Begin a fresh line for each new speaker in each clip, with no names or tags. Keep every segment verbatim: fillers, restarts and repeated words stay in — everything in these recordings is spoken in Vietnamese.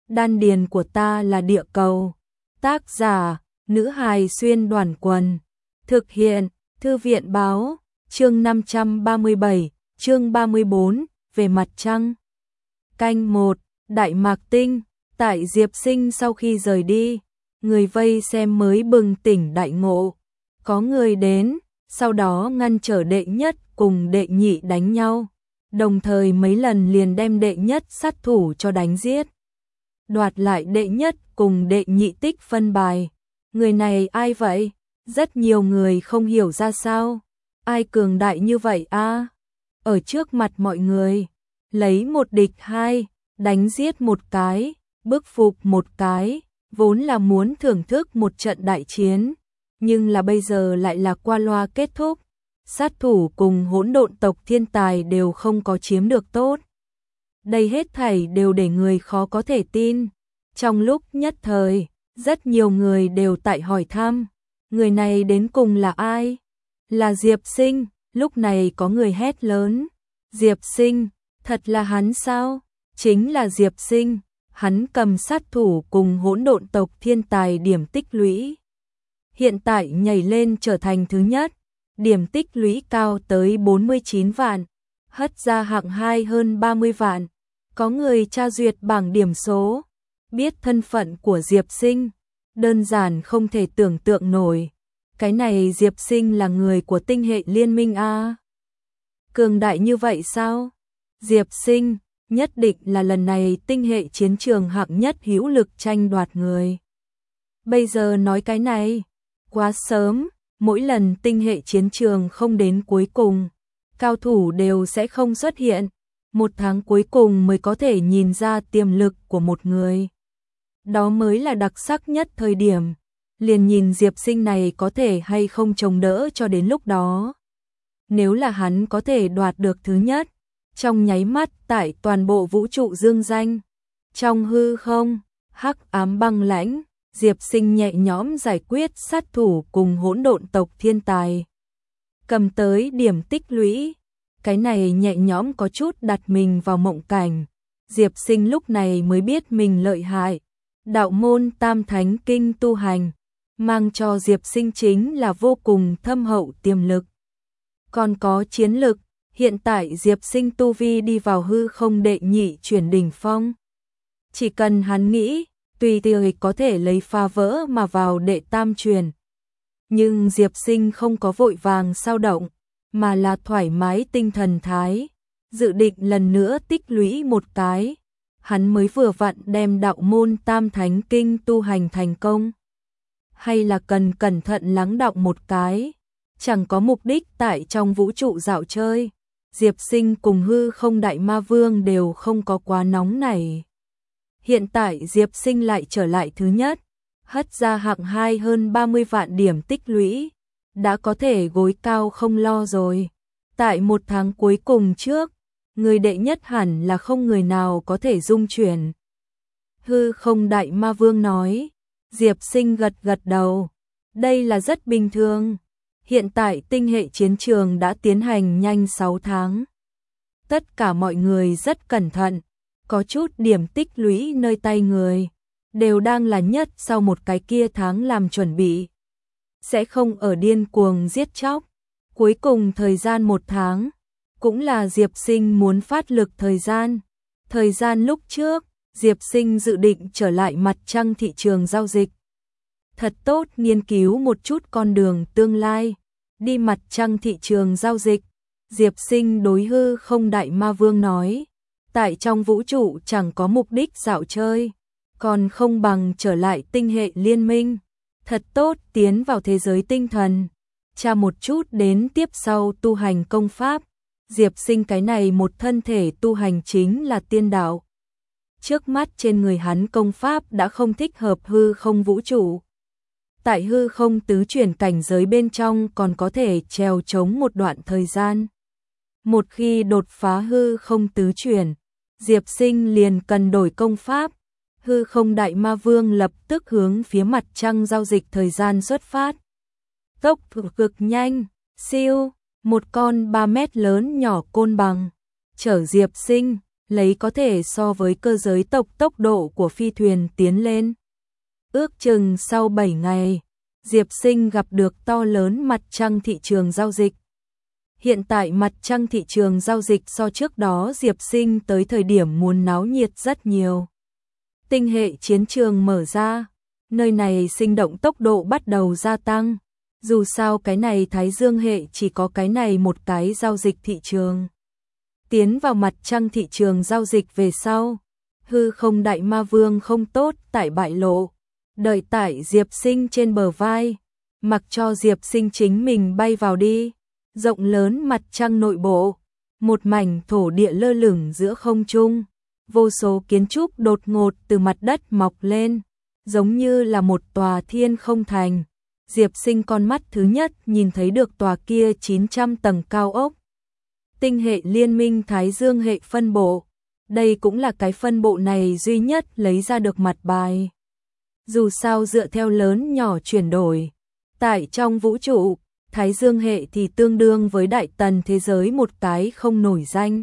Đan điền của ta là địa cầu. Tác giả, nữ hài xuyên đoàn quần. Thực hiện, thư viện báo, chương năm trăm ba mươi bảy, chương ba mươi bốn, về mặt trăng. Canh một, Đại Mạc Tinh. Tại Diệp Sinh sau khi rời đi, người vây xem mới bừng tỉnh đại ngộ. Có người đến, sau đó ngăn trở đệ nhất cùng đệ nhị đánh nhau, đồng thời mấy lần liền đem đệ nhất sát thủ cho đánh giết. Đoạt lại đệ nhất cùng đệ nhị tích phân bài. Người này ai vậy? Rất nhiều người không hiểu ra sao. Ai cường đại như vậy a? Ở trước mặt mọi người, lấy một địch hai, đánh giết một cái, bức phục một cái, vốn là muốn thưởng thức một trận đại chiến, nhưng là bây giờ lại là qua loa kết thúc. Sát thủ cùng hỗn độn tộc thiên tài đều không có chiếm được tốt. Đây hết thảy đều để người khó có thể tin. Trong lúc nhất thời, rất nhiều người đều tại hỏi thăm, người này đến cùng là ai? Là Diệp Sinh. Lúc này có người hét lớn, Diệp Sinh, thật là hắn sao? Chính là Diệp Sinh, hắn cầm sát thủ cùng hỗn độn tộc thiên tài điểm tích lũy. Hiện tại nhảy lên trở thành thứ nhất, điểm tích lũy cao tới bốn mươi chín vạn, hất ra hạng hai hơn ba mươi vạn. Có người tra duyệt bảng điểm số, biết thân phận của Diệp Sinh, đơn giản không thể tưởng tượng nổi. Cái này Diệp Sinh là người của tinh hệ liên minh a? Cường đại như vậy sao? Diệp Sinh nhất định là lần này tinh hệ chiến trường hạng nhất hữu lực tranh đoạt người. Bây giờ nói cái này, quá sớm, mỗi lần tinh hệ chiến trường không đến cuối cùng, cao thủ đều sẽ không xuất hiện. Một tháng cuối cùng mới có thể nhìn ra tiềm lực của một người. Đó mới là đặc sắc nhất thời điểm. Liền nhìn Diệp Sinh này có thể hay không chống đỡ cho đến lúc đó. Nếu là hắn có thể đoạt được thứ nhất, trong nháy mắt tại toàn bộ vũ trụ dương danh. Trong hư không, hắc ám băng lãnh, Diệp Sinh nhẹ nhõm giải quyết sát thủ cùng hỗn độn tộc thiên tài. Cầm tới điểm tích lũy, cái này nhẹ nhõm có chút đặt mình vào mộng cảnh. Diệp Sinh lúc này mới biết mình lợi hại. Đạo môn Tam Thánh Kinh tu hành, mang cho Diệp Sinh chính là vô cùng thâm hậu tiềm lực. Còn có chiến lực, hiện tại Diệp Sinh tu vi đi vào hư không đệ nhị chuyển đỉnh phong. Chỉ cần hắn nghĩ, tùy tiện có thể lấy phá vỡ mà vào đệ tam truyền. Nhưng Diệp Sinh không có vội vàng sao động, mà là thoải mái tinh thần thái, dự định lần nữa tích lũy một cái. Hắn mới vừa vặn đem đạo môn Tam Thánh Kinh tu hành thành công. Hay là cần cẩn thận lắng đọng một cái, chẳng có mục đích tại trong vũ trụ dạo chơi. Diệp Sinh cùng hư không đại ma vương đều không có quá nóng này. Hiện tại Diệp Sinh lại trở lại thứ nhất, hất ra hạng hai hơn ba mươi vạn điểm tích lũy, đã có thể gối cao không lo rồi. Tại một tháng cuối cùng trước, người đệ nhất hẳn là không người nào có thể dung chuyển. Hư không đại ma vương nói. Diệp Sinh gật gật đầu. Đây là rất bình thường. Hiện tại tinh hệ chiến trường đã tiến hành nhanh sáu tháng. Tất cả mọi người rất cẩn thận, có chút điểm tích lũy nơi tay người, đều đang là nhất sau một cái kia tháng làm chuẩn bị. Sẽ không ở điên cuồng giết chóc. Cuối cùng thời gian một tháng, cũng là Diệp Sinh muốn phát lực thời gian. Thời gian lúc trước, Diệp Sinh dự định trở lại mặt trăng thị trường giao dịch. Thật tốt nghiên cứu một chút con đường tương lai, đi mặt trăng thị trường giao dịch. Diệp Sinh đối hư không đại ma vương nói, tại trong vũ trụ chẳng có mục đích dạo chơi, còn không bằng trở lại tinh hệ liên minh. Thật tốt tiến vào thế giới tinh thần, tra một chút đến tiếp sau tu hành công pháp. Diệp Sinh cái này một thân thể tu hành chính là tiên đạo. Trước mắt trên người hắn công pháp đã không thích hợp hư không vũ trụ. Tại hư không tứ chuyển cảnh giới bên trong còn có thể trèo chống một đoạn thời gian. Một khi đột phá hư không tứ chuyển, Diệp Sinh liền cần đổi công pháp. Hư không đại ma vương lập tức hướng phía mặt trăng giao dịch thời gian xuất phát. Tốc độ cực nhanh, siêu, một con ba mét lớn nhỏ côn bằng, chở Diệp Sinh, lấy có thể so với cơ giới tộc tốc độ của phi thuyền tiến lên. Ước chừng sau bảy ngày, Diệp Sinh gặp được to lớn mặt trăng thị trường giao dịch. Hiện tại mặt trăng thị trường giao dịch so trước đó Diệp Sinh tới thời điểm muốn náo nhiệt rất nhiều. Tinh hệ chiến trường mở ra, nơi này sinh động tốc độ bắt đầu gia tăng. Dù sao cái này Thái Dương hệ chỉ có cái này một cái giao dịch thị trường. Tiến vào mặt trăng thị trường giao dịch về sau, hư không đại ma vương không tốt tại bại lộ, đợi tại Diệp Sinh trên bờ vai, mặc cho Diệp Sinh chính mình bay vào đi. Rộng lớn mặt trăng nội bộ, một mảnh thổ địa lơ lửng giữa không trung, vô số kiến trúc đột ngột từ mặt đất mọc lên, giống như là một tòa thiên không thành. Diệp Sinh con mắt thứ nhất nhìn thấy được tòa kia chín trăm tầng cao ốc. Tinh hệ liên minh Thái Dương hệ phân bộ, đây cũng là cái phân bộ này duy nhất lấy ra được mặt bài. Dù sao dựa theo lớn nhỏ chuyển đổi, tại trong vũ trụ, Thái Dương hệ thì tương đương với đại tần thế giới một cái không nổi danh.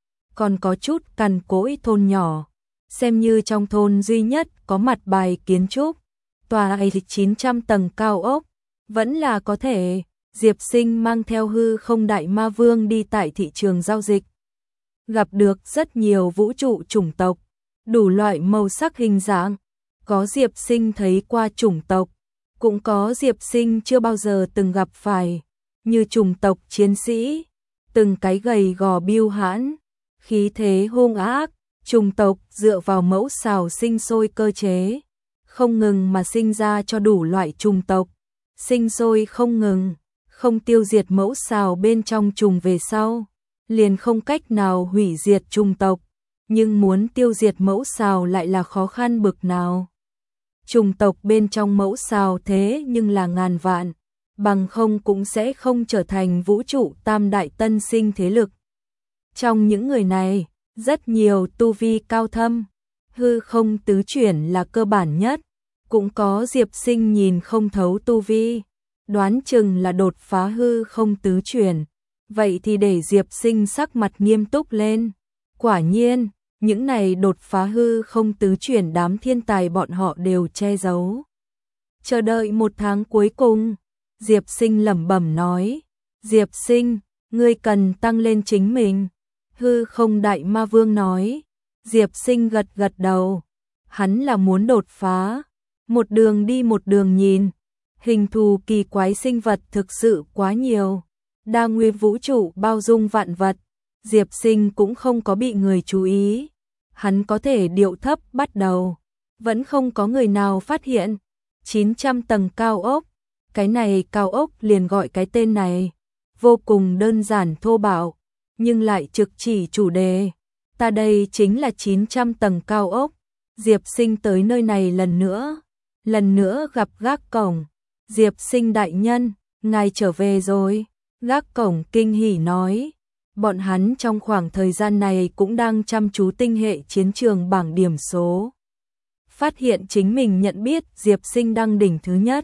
Còn có chút cằn cỗi thôn nhỏ, xem như trong thôn duy nhất có mặt bài kiến trúc, tòa ấy chín trăm tầng cao ốc, vẫn là có thể. Diệp Sinh mang theo hư không đại ma vương đi tại thị trường giao dịch. Gặp được rất nhiều vũ trụ chủng tộc, đủ loại màu sắc hình dạng, có Diệp Sinh thấy qua chủng tộc, cũng có Diệp Sinh chưa bao giờ từng gặp phải, như chủng tộc chiến sĩ, từng cái gầy gò biêu hãn, khí thế hung ác, chủng tộc dựa vào mẫu xào sinh sôi cơ chế, không ngừng mà sinh ra cho đủ loại chủng tộc, sinh sôi không ngừng, không tiêu diệt mẫu xào bên trong trùng về sau, liền không cách nào hủy diệt chủng tộc, nhưng muốn tiêu diệt mẫu xào lại là khó khăn bực nào. Chủng tộc bên trong mẫu xào thế nhưng là ngàn vạn, bằng không cũng sẽ không trở thành vũ trụ tam đại tân sinh thế lực. Trong những người này, rất nhiều tu vi cao thâm, hư không tứ chuyển là cơ bản nhất, cũng có Diệp Sinh nhìn không thấu tu vi, đoán chừng là đột phá hư không tứ chuyển, vậy thì để Diệp Sinh sắc mặt nghiêm túc lên. Quả nhiên, những này đột phá hư không tứ chuyển đám thiên tài bọn họ đều che giấu. Chờ đợi một tháng cuối cùng, Diệp Sinh lẩm bẩm nói, Diệp Sinh, ngươi cần tăng lên chính mình. Hư không đại ma vương nói, Diệp Sinh gật gật đầu, hắn là muốn đột phá, một đường đi một đường nhìn, hình thù kỳ quái sinh vật thực sự quá nhiều, đa nguyên vũ trụ bao dung vạn vật, Diệp Sinh cũng không có bị người chú ý, hắn có thể điệu thấp bắt đầu, vẫn không có người nào phát hiện, chín trăm tầng cao ốc, cái này cao ốc liền gọi cái tên này, vô cùng đơn giản thô bạo, nhưng lại trực chỉ chủ đề, ta đây chính là chín trăm tầng cao ốc. Diệp Sinh tới nơi này lần nữa, lần nữa gặp gác cổng, Diệp Sinh đại nhân, ngài trở về rồi. Gác cổng kinh hỉ nói, bọn hắn trong khoảng thời gian này cũng đang chăm chú tinh hệ chiến trường bảng điểm số. Phát hiện chính mình nhận biết Diệp Sinh đăng đỉnh thứ nhất.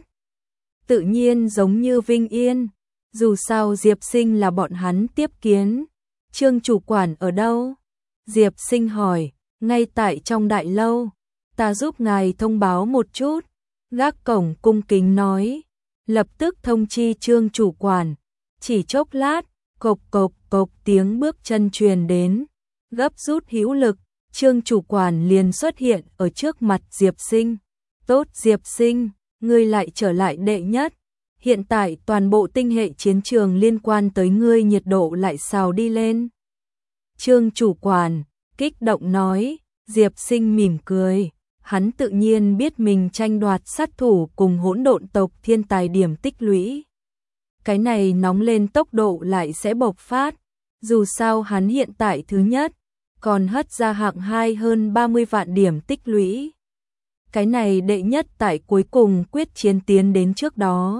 Tự nhiên giống như Vinh Yên, dù sao Diệp Sinh là bọn hắn tiếp kiến. Trương chủ quản ở đâu? Diệp Sinh hỏi, ngay tại trong đại lâu, ta giúp ngài thông báo một chút. Gác cổng cung kính nói, lập tức thông chi Trương chủ quản. Chỉ chốc lát, cộc cộc cộc tiếng bước chân truyền đến, gấp rút hữu lực, Trương chủ quản liền xuất hiện ở trước mặt Diệp Sinh. Tốt Diệp Sinh, ngươi lại trở lại đệ nhất. Hiện tại toàn bộ tinh hệ chiến trường liên quan tới ngươi nhiệt độ lại xào đi lên. Trương chủ quản, kích động nói, Diệp Sinh mỉm cười, hắn tự nhiên biết mình tranh đoạt sát thủ cùng hỗn độn tộc thiên tài điểm tích lũy. Cái này nóng lên tốc độ lại sẽ bộc phát, dù sao hắn hiện tại thứ nhất, còn hất ra hạng hai hơn ba mươi vạn điểm tích lũy. Cái này đệ nhất tại cuối cùng quyết chiến tiến đến trước đó.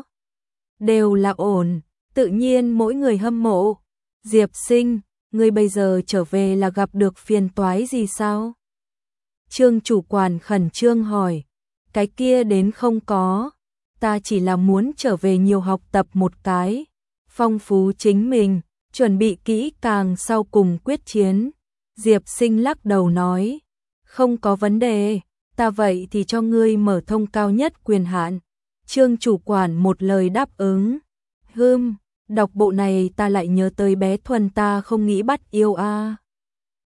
Đều là ổn, tự nhiên mỗi người hâm mộ. Diệp Sinh, ngươi bây giờ trở về là gặp được phiền toái gì sao? Trương chủ quản khẩn trương hỏi, cái kia đến không có, ta chỉ là muốn trở về nhiều học tập một cái, phong phú chính mình, chuẩn bị kỹ càng sau cùng quyết chiến. Diệp Sinh lắc đầu nói, không có vấn đề, ta vậy thì cho ngươi mở thông cao nhất quyền hạn. Trương chủ quản một lời đáp ứng. Hừm, đọc bộ này ta lại nhớ tới bé Thuần ta không nghĩ bắt yêu a.